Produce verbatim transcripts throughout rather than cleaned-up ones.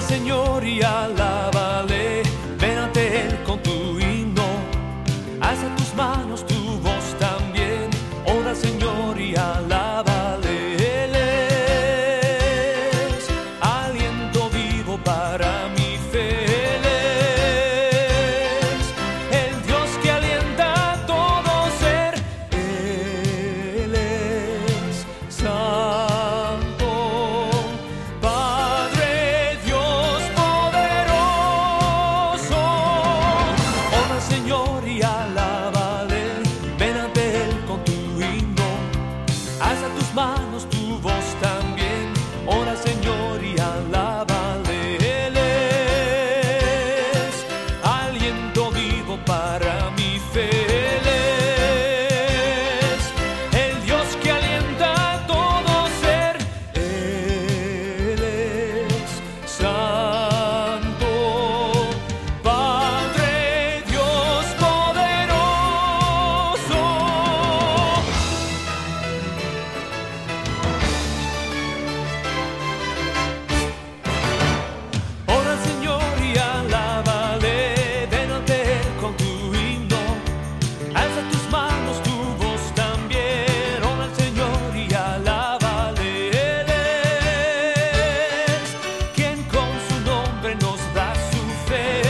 Señor y alábale, ven ante Él con tu himno, alza tus manos, tu voz también, ora al Señor y alábale. Él es aliento vivo para mi fe, Él es el Dios que alienta a todo ser, Él es santo, Padre Dios poderoso. Ora al Señor y alábale, ven ante Él con tu himno, alza tus manos, tu voz también, ora al Señor y alábale. Él es aliento vivo para mi fe, Él es el Dios que alienta a todo ser, Él es santo, Padre Dios poderoso. Ora al Señor y alábale, ven ante Él con tu himno, alza tus manos, tu voz también, ora al Señor y alábale. Él es quien con su nombre nos da su fe,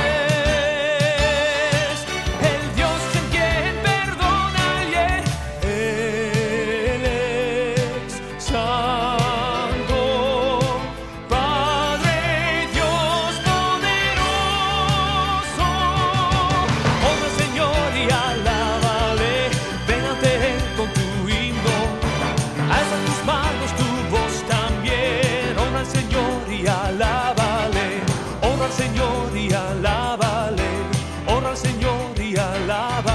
Él es el Dios en quien perdona y Él es santo, Padre Dios poderoso. Ora al Señor y alábale, ven ante Él con tu himno, alza tus manos, tu voz también, ora al Señor y alábale, ora al Señor y alábale, ora al Señor y alábale.